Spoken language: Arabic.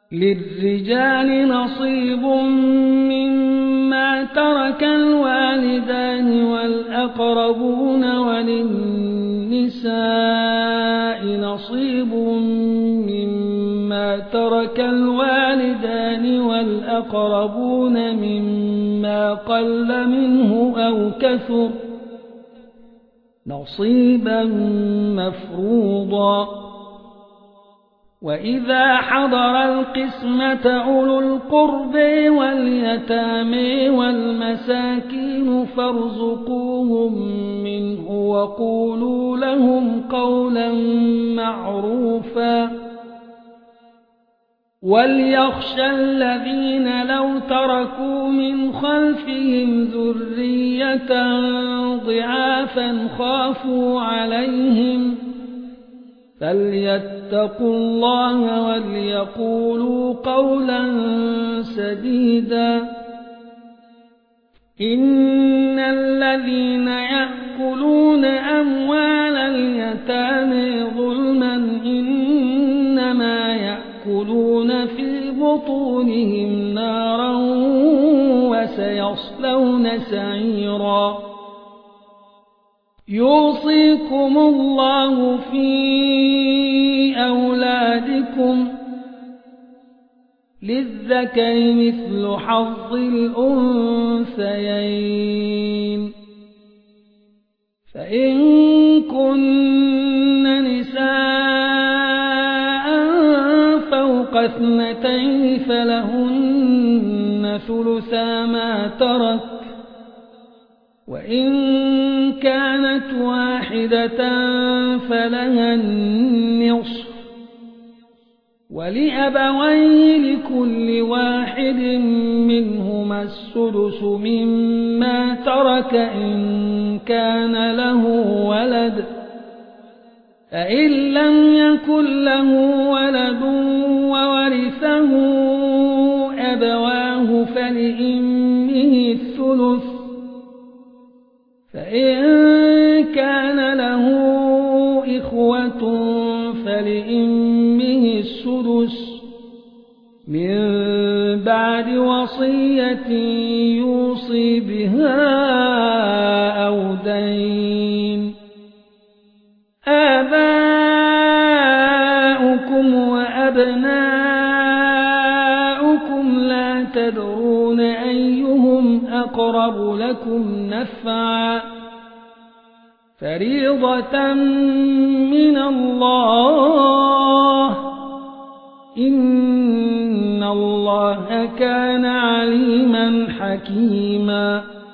للرجال نصيب مما ترك الوالدان والأقربون وللنساء نصيب مما ترك الوالدان والأقربون مما قل منه أو كثر نصيبا مفروضا. وإذا حضر القسمة أولو القرب واليتامى والمساكين فارزقوهم منه وقولوا لهم قولا معروفا. وليخشى الذين لو تركوا من خلفهم ذرية ضعافا خافوا عليهم فليتقوا الله وليقولوا قولا سديدا. إن الذين يأكلون أموال اليتامى ظلما إنما يأكلون في بطونهم نارا وسيصلون سعيرا. يوصيكم الله في أولادكم للذكر مثل حظ الأنثيين. فإن كن نساء فوق 2 فلهن ثلثا ما ترك وإن كانت واحدة فلها النصف ولأبويه لكل واحد منهما السدس مما ترك إن كان له ولد. فإن لم يكن له ولد وورثه أبواه فلأمه الثلث فإن كان له إخوة فلأمه السدس من بعد وصية يوصي بها أو دين. آباؤكم وأبناؤكم لا تدرون أيهم أقرب لكم نفعا فريضة من الله إن الله كان عليما حكيما.